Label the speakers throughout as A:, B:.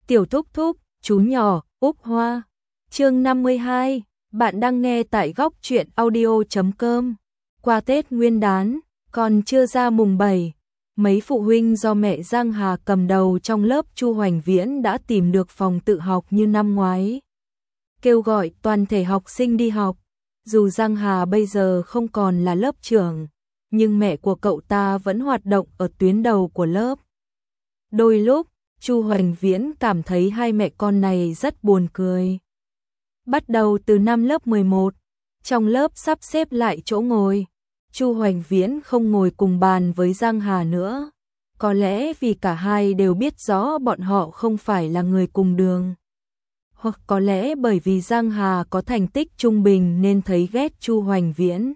A: Tiểu thúc thúc, chú nhỏ, Úc Hoa. Chương 52, bạn đang nghe tại góc truyện audio.com. Qua Tết Nguyên đán, còn chưa ra mùng 7, mấy phụ huynh do mẹ Giang Hà cầm đầu trong lớp Chu Hoành Viễn đã tìm được phòng tự học như năm ngoái. Kêu gọi toàn thể học sinh đi học. Dù Giang Hà bây giờ không còn là lớp trưởng, nhưng mẹ của cậu ta vẫn hoạt động ở tuyến đầu của lớp. Đôi lúc, Chu Hoành Viễn cảm thấy hai mẹ con này rất buồn cười. Bắt đầu từ năm lớp 11, trong lớp sắp xếp lại chỗ ngồi, Chu Hoành Viễn không ngồi cùng bàn với Giang Hà nữa. Có lẽ vì cả hai đều biết rõ bọn họ không phải là người cùng đường. Hoặc có lẽ bởi vì Giang Hà có thành tích trung bình nên thấy ghét Chu Hoành Viễn.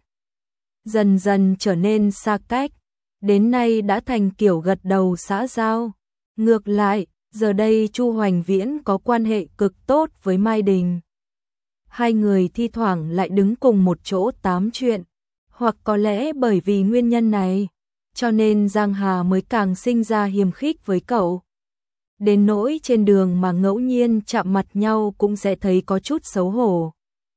A: Dần dần trở nên xa cách, đến nay đã thành kiểu gật đầu xã giao. Ngược lại, giờ đây Chu Hoành Viễn có quan hệ cực tốt với Mai Đình. Hai người thi thoảng lại đứng cùng một chỗ tám chuyện, hoặc có lẽ bởi vì nguyên nhân này, cho nên Giang Hà mới càng sinh ra hiềm khích với cậu. Đến nỗi trên đường mà ngẫu nhiên chạm mặt nhau cũng sẽ thấy có chút xấu hổ.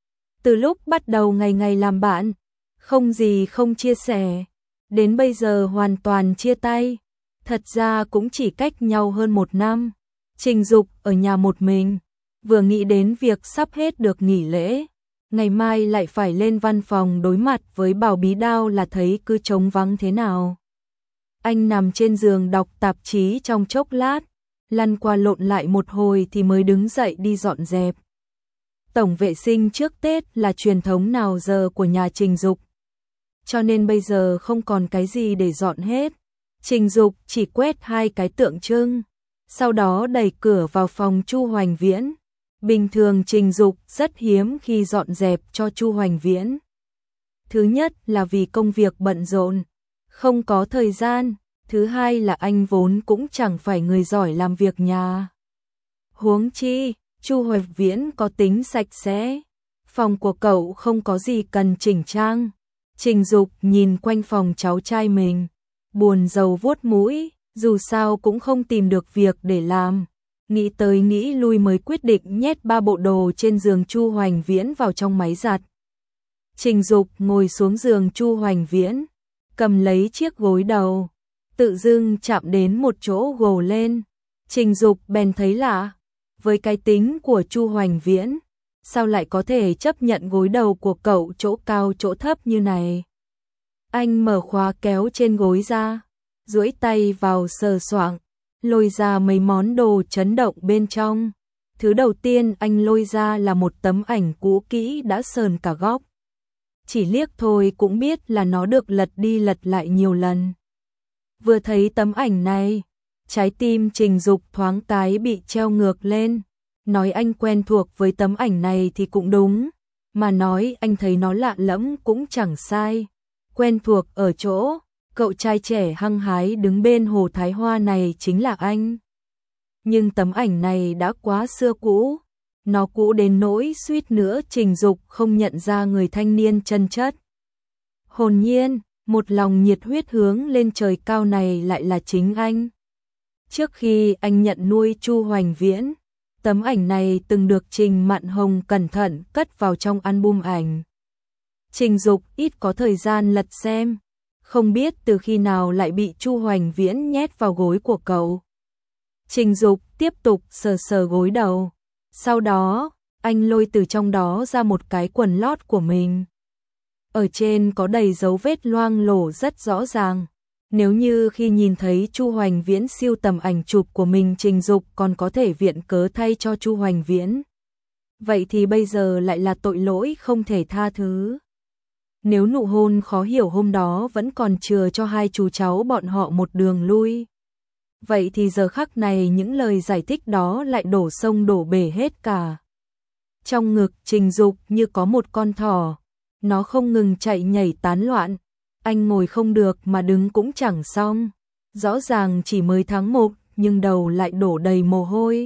A: Từ lúc bắt đầu ngày ngày làm bạn, không gì không chia sẻ, đến bây giờ hoàn toàn chia tay. Thật ra cũng chỉ cách nhau hơn 1 năm. Trình Dục ở nhà một mình, vừa nghĩ đến việc sắp hết được nghỉ lễ, ngày mai lại phải lên văn phòng đối mặt với Bảo Bí Đao là thấy cứ trống vắng thế nào. Anh nằm trên giường đọc tạp chí trong chốc lát, lăn qua lộn lại một hồi thì mới đứng dậy đi dọn dẹp. Tổng vệ sinh trước Tết là truyền thống nào giờ của nhà Trình Dục, cho nên bây giờ không còn cái gì để dọn hết. Trình Dục chỉ quét 2 cái tượng trưng, sau đó đẩy cửa vào phòng Chu Hoành Viễn. Bình thường Trình Dục rất hiếm khi dọn dẹp cho Chu Hoành Viễn. Thứ nhất là vì công việc bận rộn, không có thời gian. Thứ hai là anh vốn cũng chẳng phải người giỏi làm việc nhà. Huống chi, Chu Hoành Viễn có tính sạch sẽ. Phòng của cậu không có gì cần chỉnh trang. Trình Dục nhìn quanh phòng cháu trai mình, buồn rầu vuốt mũi, dù sao cũng không tìm được việc để làm. Nghĩ tới nghĩ lui mới quyết định nhét 3 bộ đồ trên giường Chu Hoành Viễn vào trong máy giặt. Trình Dục ngồi xuống giường Chu Hoành Viễn, cầm lấy chiếc gối đầu, tự dưng chạm đến một chỗ gồ lên. Trình Dục bèn thấy lạ, với cái tính của Chu Hoành Viễn, sao lại có thể chấp nhận gối đầu của cậu chỗ cao chỗ thấp như này. Anh mở khóa kéo trên gối ra, duỗi tay vào sờ soạng, lôi ra mấy món đồ chấn động bên trong. Thứ đầu tiên anh lôi ra là một tấm ảnh cũ kỹ đã sờn cả góc. Chỉ liếc thôi cũng biết là nó được lật đi lật lại nhiều lần. Vừa thấy tấm ảnh này, trái tim Trình Dục thoáng cái bị treo ngược lên. Nói anh quen thuộc với tấm ảnh này thì cũng đúng, mà nói anh thấy nó lạ lẫm cũng chẳng sai. Quen thuộc ở chỗ, cậu trai trẻ hăng hái đứng bên hồ Thái Hoa này chính là anh. Nhưng tấm ảnh này đã quá xưa cũ, nó cũ đến nỗi suýt nữa Trình Dục không nhận ra người thanh niên chân chất. Hồn nhiên, một lòng nhiệt huyết hướng lên trời cao này lại là chính anh. Trước khi anh nhận nuôi Chu Hoành Viễn, tấm ảnh này từng được Trình Mạn Hồng cẩn thận cất vào trong album ảnh. Trình Dục ít có thời gian lật xem, không biết từ khi nào lại bị Chu Hoành Viễn nhét vào gối của cậu. Trình Dục tiếp tục sờ sờ gối đầu, sau đó anh lôi từ trong đó ra một cái quần lót của mình. Ở trên có đầy dấu vết loang lổ rất rõ ràng. Nếu như khi nhìn thấy Chu Hoành Viễn siêu tầm ảnh chụp của mình Trình Dục còn có thể viện cớ thay cho Chu Hoành Viễn, vậy thì bây giờ lại là tội lỗi không thể tha thứ. Nếu nụ hôn khó hiểu hôm đó vẫn còn chừa cho hai chú cháu bọn họ một đường lui, vậy thì giờ khắc này những lời giải thích đó lại đổ sông đổ bể hết cả. Trong ngực Trình Dục như có một con thỏ, nó không ngừng chạy nhảy tán loạn. Anh ngồi không được mà đứng cũng chẳng xong. Rõ ràng chỉ mới tháng 1 nhưng đầu lại đổ đầy mồ hôi.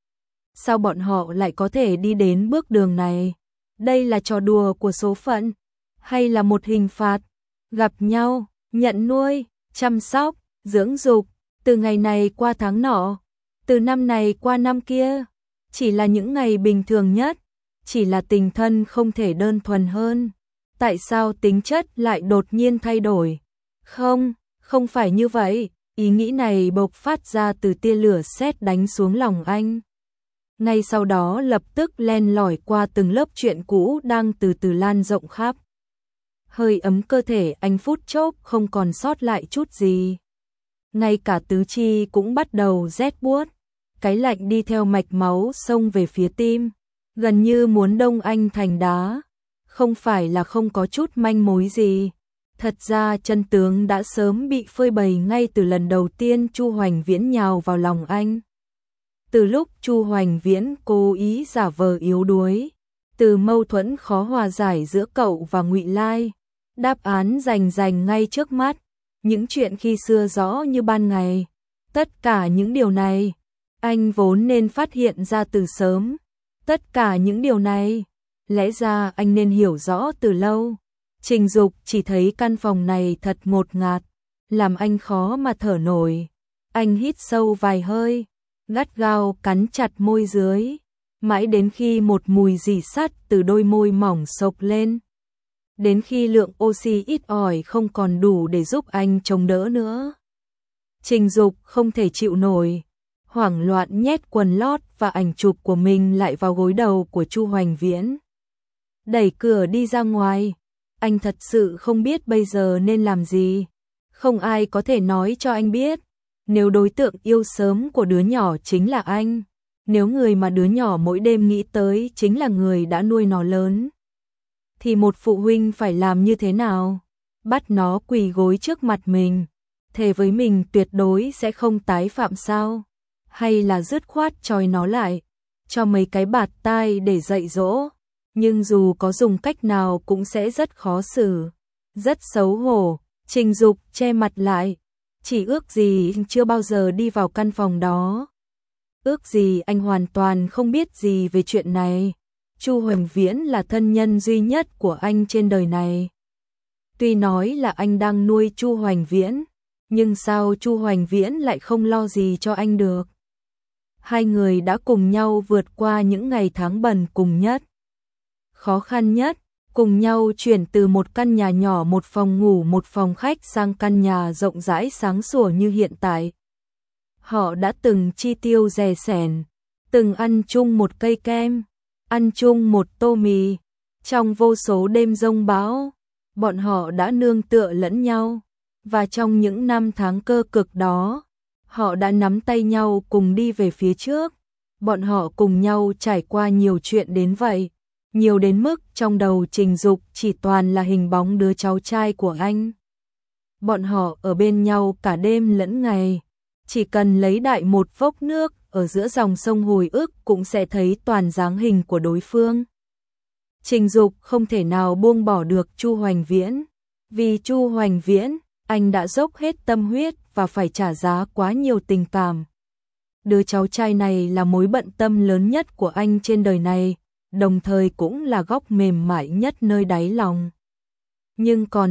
A: Sao bọn họ lại có thể đi đến bước đường này? Đây là trò đùa của số phận, hay là một hình phạt? Gặp nhau, nhận nuôi, chăm sóc, dưỡng dục, từ ngày này qua tháng nọ, Từ năm này qua năm kia, chỉ là những ngày bình thường nhất, chỉ là tình thân không thể đơn thuần hơn. Tại sao tính chất lại đột nhiên thay đổi? Không, không phải như vậy. Ý nghĩ này bộc phát ra từ tia lửa sét đánh xuống lòng anh. Ngay sau đó lập tức len lỏi qua từng lớp truyện cũ đang từ từ lan rộng khắp. Hơi ấm cơ thể anh phút chốc không còn sót lại chút gì. Ngay cả tứ chi cũng bắt đầu rét buốt. Cái lạnh đi theo mạch máu xông về phía tim, gần như muốn đông anh thành đá. Không phải là không có chút manh mối gì. Thật ra chân tướng đã sớm bị phơi bày ngay từ lần đầu tiên Chu Hoành Viễn nhào vào lòng anh. Từ lúc Chu Hoành Viễn cố ý giả vờ yếu đuối, từ mâu thuẫn khó hòa giải giữa cậu và Ngụy Lai, đáp án rành ngay trước mắt, những chuyện khi xưa rõ như ban ngày. Tất cả những điều này, anh vốn nên phát hiện ra từ sớm. Tất cả những điều này, lẽ ra anh nên hiểu rõ từ lâu. Trình Dục chỉ thấy căn phòng này thật ngột ngạt, làm anh khó mà thở nổi. Anh hít sâu vài hơi, gắt gao cắn chặt môi dưới, mãi đến khi một mùi rỉ sắt từ đôi môi mỏng xộc lên. Đến khi lượng oxy ít ỏi không còn đủ để giúp anh chống đỡ nữa. Trình Dục không thể chịu nổi, hoảng loạn nhét quần lót và ảnh chụp của mình lại vào gối đầu của Chu Hoành Viễn. Đẩy cửa đi ra ngoài, anh thật sự không biết bây giờ nên làm gì. Không ai có thể nói cho anh biết, nếu đối tượng yêu sớm của đứa nhỏ chính là anh, nếu người mà đứa nhỏ mỗi đêm nghĩ tới chính là người đã nuôi nó lớn, thì một phụ huynh phải làm như thế nào? Bắt nó quỳ gối trước mặt mình, thề với mình tuyệt đối sẽ không tái phạm sao? Hay là dứt khoát trói nó lại, cho mấy cái bạt tai để dạy dỗ? Nhưng dù có dùng cách nào cũng sẽ rất khó xử, rất xấu hổ. Trình Dục che mặt lại, chỉ ước gì chưa bao giờ đi vào căn phòng đó. Ước gì anh hoàn toàn không biết gì về chuyện này. Chu Hoành Viễn là thân nhân duy nhất của anh trên đời này. Tuy nói là anh đang nuôi Chu Hoành Viễn, nhưng sao Chu Hoành Viễn lại không lo gì cho anh được? Hai người đã cùng nhau vượt qua những ngày tháng bần cùng nhất, khó khăn nhất, cùng nhau chuyển từ một căn nhà nhỏ một phòng ngủ một phòng khách sang căn nhà rộng rãi sáng sủa như hiện tại. Họ đã từng chi tiêu rè sẻn, từng ăn chung một cây kem, ăn chung một tô mì. Trong vô số đêm giông bão, bọn họ đã nương tựa lẫn nhau. Và trong những năm tháng cơ cực đó, họ đã nắm tay nhau cùng đi về phía trước. Bọn họ cùng nhau trải qua nhiều chuyện đến vậy. Nhiều đến mức trong đầu Trình Dục chỉ toàn là hình bóng đứa cháu trai của anh. Bọn họ ở bên nhau cả đêm lẫn ngày. Chỉ cần lấy đại một vốc nước ở giữa dòng sông hồi ức cũng sẽ thấy toàn dáng hình của đối phương. Trình Dục không thể nào buông bỏ được Chu Hoành Viễn. Vì Chu Hoành Viễn, anh đã dốc hết tâm huyết và phải trả giá quá nhiều tình cảm. Đứa cháu trai này là mối bận tâm lớn nhất của anh trên đời này, đồng thời cũng là góc mềm mại nhất nơi đáy lòng. Nhưng còn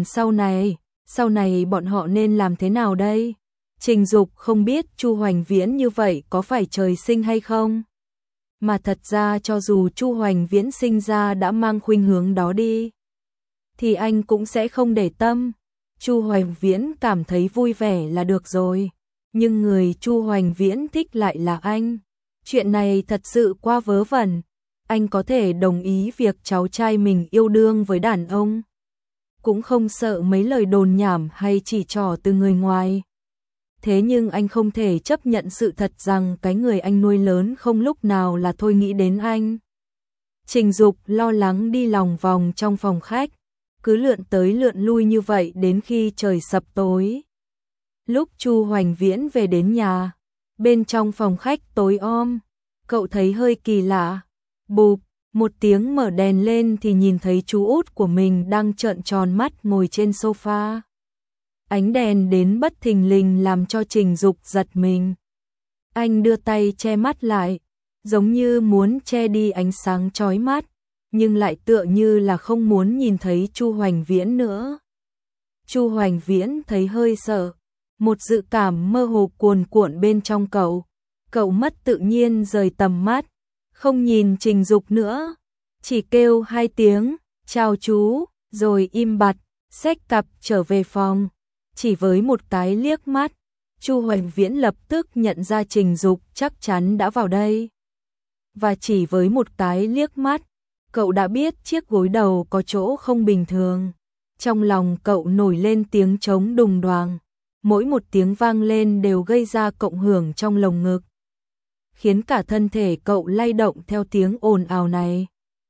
A: sau này bọn họ nên làm thế nào đây? Trình Dục không biết Chu Hoành Viễn như vậy có phải trời sinh hay không? Mà thật ra cho dù Chu Hoành Viễn sinh ra đã mang khuynh hướng đó đi, thì anh cũng sẽ không để tâm. Chu Hoành Viễn cảm thấy vui vẻ là được rồi, nhưng người Chu Hoành Viễn thích lại là anh. Chuyện này thật sự quá vớ vẩn. Anh có thể đồng ý việc cháu trai mình yêu đương với đàn ông, cũng không sợ mấy lời đồn nhảm hay chỉ trỏ từ người ngoài. Thế nhưng anh không thể chấp nhận sự thật rằng cái người anh nuôi lớn không lúc nào là thôi nghĩ đến anh. Trình Dục lo lắng đi lòng vòng trong phòng khách, cứ lượn tới lượn lui như vậy đến khi trời sập tối. Lúc Chu Hoành Viễn về đến nhà, bên trong phòng khách tối om, cậu thấy hơi kỳ lạ. Bụp, một tiếng mở đèn lên thì nhìn thấy chú út của mình đang trợn tròn mắt ngồi trên sofa. Ánh đèn đến bất thình lình làm cho Trình Dục giật mình. Anh đưa tay che mắt lại, giống như muốn che đi ánh sáng chói mắt, nhưng lại tựa như là không muốn nhìn thấy Chu Hoành Viễn nữa. Chu Hoành Viễn thấy hơi sợ, một dự cảm mơ hồ cuồn cuộn bên trong cậu. Cậu mất tự nhiên rời tầm mắt, không nhìn Trình Dục nữa, chỉ kêu 2 tiếng, chào chú, rồi im bặt, xách cặp trở về phòng. Chỉ với một cái liếc mắt, Chu Hoành Viễn lập tức nhận ra Trình Dục chắc chắn đã vào đây. Và chỉ với một cái liếc mắt, cậu đã biết chiếc gối đầu có chỗ không bình thường. Trong lòng cậu nổi lên tiếng trống đùng đoàng, mỗi một tiếng vang lên đều gây ra cộng hưởng trong lồng ngực, khiến cả thân thể cậu lay động theo tiếng ồn ào này.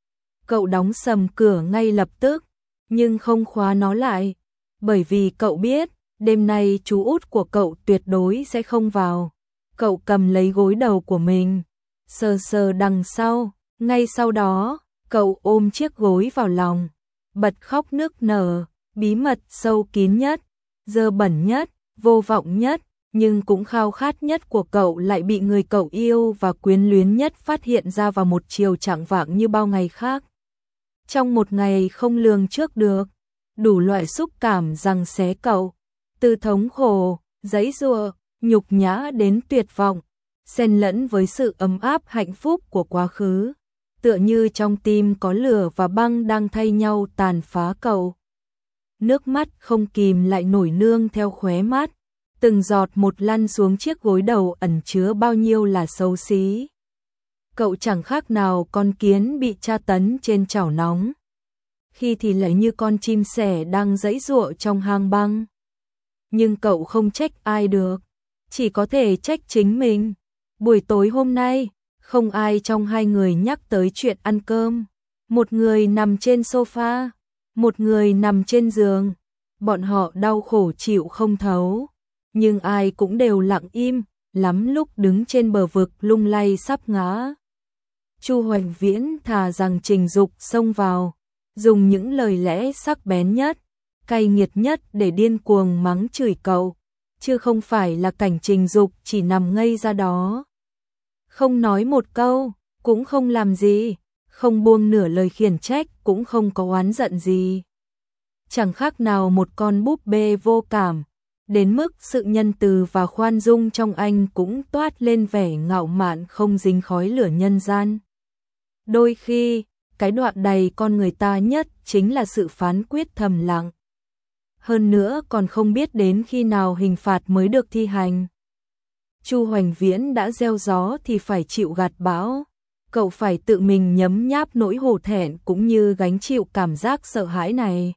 A: Cậu đóng sầm cửa ngay lập tức, nhưng không khóa nó lại, bởi vì cậu biết, đêm nay chú út của cậu tuyệt đối sẽ không vào. Cậu cầm lấy gối đầu của mình, sờ sờ đằng sau, ngay sau đó, cậu ôm chiếc gối vào lòng, bật khóc nức nở, bí mật sâu kín nhất, dơ bẩn nhất, vô vọng nhất, nhưng cũng khao khát nhất của cậu lại bị người cậu yêu và quyến luyến nhất phát hiện ra vào một chiều chạng vạng như bao ngày khác. Trong một ngày không lường trước được, đủ loại xúc cảm giằng xé cậu, từ thống khổ, giãy giụa, nhục nhã đến tuyệt vọng, xen lẫn với sự ấm áp hạnh phúc của quá khứ, tựa như trong tim có lửa và băng đang thay nhau tàn phá cậu. Nước mắt không kìm lại nổi nương theo khóe mắt, từng giọt một lăn xuống chiếc gối đầu ẩn chứa bao nhiêu là xấu xí. Cậu chẳng khác nào con kiến bị tra tấn trên chảo nóng, khi thì lại như con chim sẻ đang giãy giụa trong hang băng. Nhưng cậu không trách ai được, chỉ có thể trách chính mình. Buổi tối hôm nay, không ai trong hai người nhắc tới chuyện ăn cơm. Một người nằm trên sofa, một người nằm trên giường. Bọn họ đau khổ chịu không thấu, nhưng ai cũng đều lặng im, lắm lúc đứng trên bờ vực lung lay sắp ngã. Chu Hoành Viễn thà rằng Trình Dục xông vào, dùng những lời lẽ sắc bén nhất, cay nghiệt nhất để điên cuồng mắng chửi cậu, chứ không phải là cảnh Trình Dục chỉ nằm ngây ra đó. Không nói một câu, cũng không làm gì, không buông nửa lời khiển trách, cũng không có oán giận gì. Chẳng khác nào một con búp bê vô cảm, đến mức sự nhân từ và khoan dung trong anh cũng toát lên vẻ ngạo mạn không dính khói lửa nhân gian. Đôi khi, cái đoạn đầy con người ta nhất chính là sự phán quyết thầm lặng. Hơn nữa còn không biết đến khi nào hình phạt mới được thi hành. Chu Hoành Viễn đã gieo gió thì phải chịu gặt bão. Cậu phải tự mình nhấm nháp nỗi hổ thẹn cũng như gánh chịu cảm giác sợ hãi này.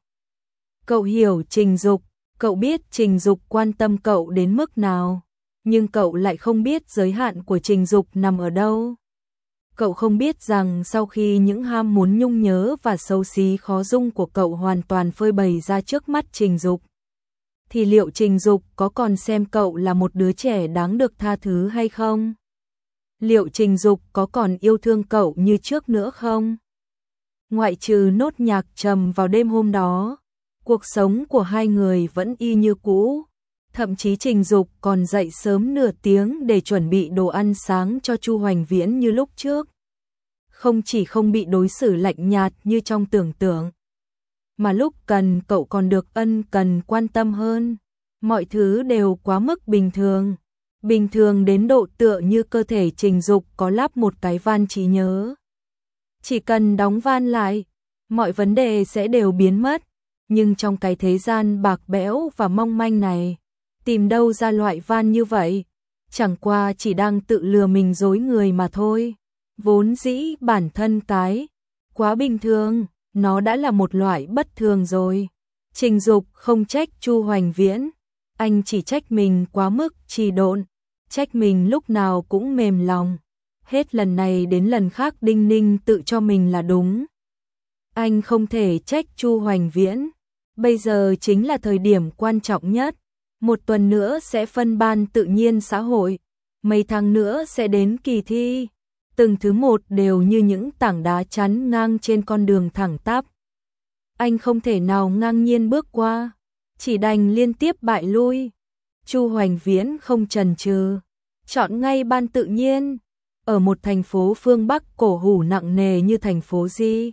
A: Cậu hiểu Trình Dục, cậu biết Trình Dục quan tâm cậu đến mức nào, nhưng cậu lại không biết giới hạn của Trình Dục nằm ở đâu. Cậu không biết rằng sau khi những ham muốn nhung nhớ và xấu xí khó dung của cậu hoàn toàn phơi bày ra trước mắt Trình Dục, thì liệu Trình Dục có còn xem cậu là một đứa trẻ đáng được tha thứ hay không? Liệu Trình Dục có còn yêu thương cậu như trước nữa không? Ngoại trừ nốt nhạc trầm vào đêm hôm đó, cuộc sống của hai người vẫn y như cũ. Thậm chí Trình Dục còn dậy sớm nửa tiếng để chuẩn bị đồ ăn sáng cho Chu Hoành Viễn như lúc trước. Không chỉ không bị đối xử lạnh nhạt như trong tưởng tượng, mà lúc cần cậu còn được ân cần quan tâm hơn. Mọi thứ đều quá mức bình thường. Bình thường đến độ tựa như cơ thể Trình Dục có lắp một cái van trí nhớ. Chỉ cần đóng van lại, mọi vấn đề sẽ đều biến mất. Nhưng trong cái thế gian bạc bẽo và mong manh này, tìm đâu ra loại van như vậy? Chẳng qua chỉ đang tự lừa mình dối người mà thôi. Vốn dĩ bản thân cái quá bình thường, nó đã là một loại bất thường rồi. Trình Dục không trách Chu Hoành Viễn, anh chỉ trách mình quá mức trì độn, trách mình lúc nào cũng mềm lòng. Hết lần này đến lần khác đinh ninh tự cho mình là đúng. Anh không thể trách Chu Hoành Viễn. Bây giờ chính là thời điểm quan trọng nhất. Một tuần nữa sẽ phân ban tự nhiên xã hội. Mấy tháng nữa sẽ đến kỳ thi. Từng thứ một đều như những tảng đá chắn ngang trên con đường thẳng tắp. Anh không thể nào ngang nhiên bước qua, chỉ đành liên tiếp bại lui. Chu Hoành Viễn không chần chừ, chọn ngay ban tự nhiên. Ở một thành phố phương Bắc cổ hủ nặng nề như thành phố Di,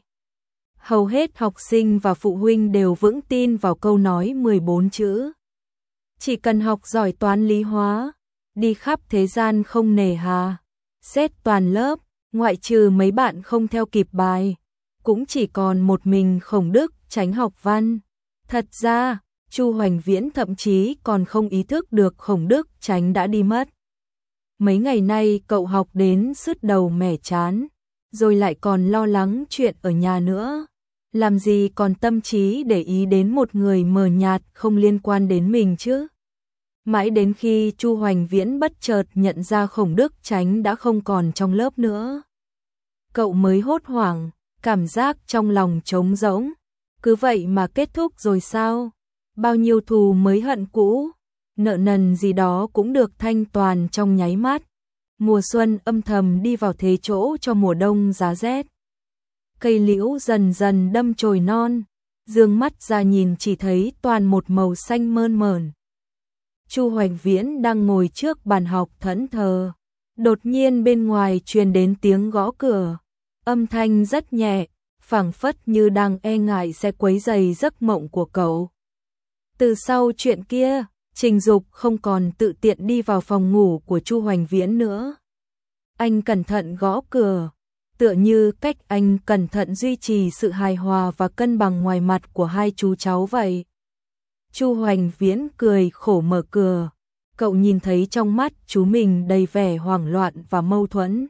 A: hầu hết học sinh và phụ huynh đều vững tin vào câu nói 14 chữ. Chỉ cần học giỏi toán lý hóa, đi khắp thế gian không nề hà. Xét toàn lớp, ngoại trừ mấy bạn không theo kịp bài, cũng chỉ còn một mình Khổng Đức Chánh học văn. Thật ra, Chu Hoành Viễn thậm chí còn không ý thức được Khổng Đức Chánh đã đi mất. Mấy ngày nay cậu học đến sứt đầu mẻ chán, rồi lại còn lo lắng chuyện ở nhà nữa. Làm gì còn tâm trí để ý đến một người mờ nhạt không liên quan đến mình chứ? Mãi đến khi Chu Hoành Viễn bất chợt nhận ra Khổng Đức Chánh đã không còn trong lớp nữa, cậu mới hốt hoảng, cảm giác trong lòng trống rỗng. Cứ vậy mà kết thúc rồi sao? Bao nhiêu thù mới hận cũ, nợ nần gì đó cũng được thanh toàn trong nháy mắt. Mùa xuân âm thầm đi vào thế chỗ cho mùa đông giá rét. Cây liễu dần dần đâm chồi non, dương mắt ra nhìn chỉ thấy toàn một màu xanh mơn mởn. Chu Hoành Viễn đang ngồi trước bàn học thẫn thờ, đột nhiên bên ngoài truyền đến tiếng gõ cửa, âm thanh rất nhẹ, phảng phất như đang e ngại sẽ quấy rầy giấc mộng của cậu. Từ sau chuyện kia, Trình Dục không còn tự tiện đi vào phòng ngủ của Chu Hoành Viễn nữa. Anh cẩn thận gõ cửa, tựa như cách anh cẩn thận duy trì sự hài hòa và cân bằng ngoài mặt của hai chú cháu vậy. Chu Hoành Viễn cười khổ mở cửa, cậu nhìn thấy trong mắt chú mình đầy vẻ hoảng loạn và mâu thuẫn.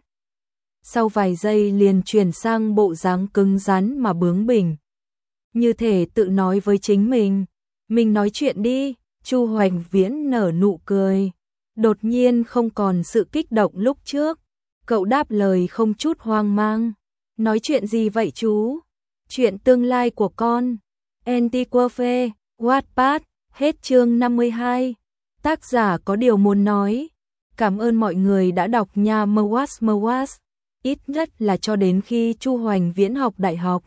A: Sau vài giây liền chuyển sang bộ dáng cứng rắn mà bướng bỉnh, như thể tự nói với chính mình nói chuyện đi. Chu Hoành Viễn nở nụ cười, đột nhiên không còn sự kích động lúc trước. Cậu đáp lời không chút hoang mang. Nói chuyện gì vậy chú? Chuyện tương lai của con. Antiquafe, Wattpad, hết chương 52. Tác giả có điều muốn nói. Cảm ơn mọi người đã đọc nha. Mwas. Ít nhất là cho đến khi Chu Hoành Viễn học đại học,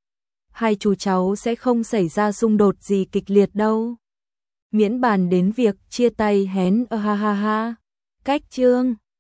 A: hai chú cháu sẽ không xảy ra xung đột gì kịch liệt đâu. Miễn bàn đến việc chia tay hén ha ha ha. Cách chương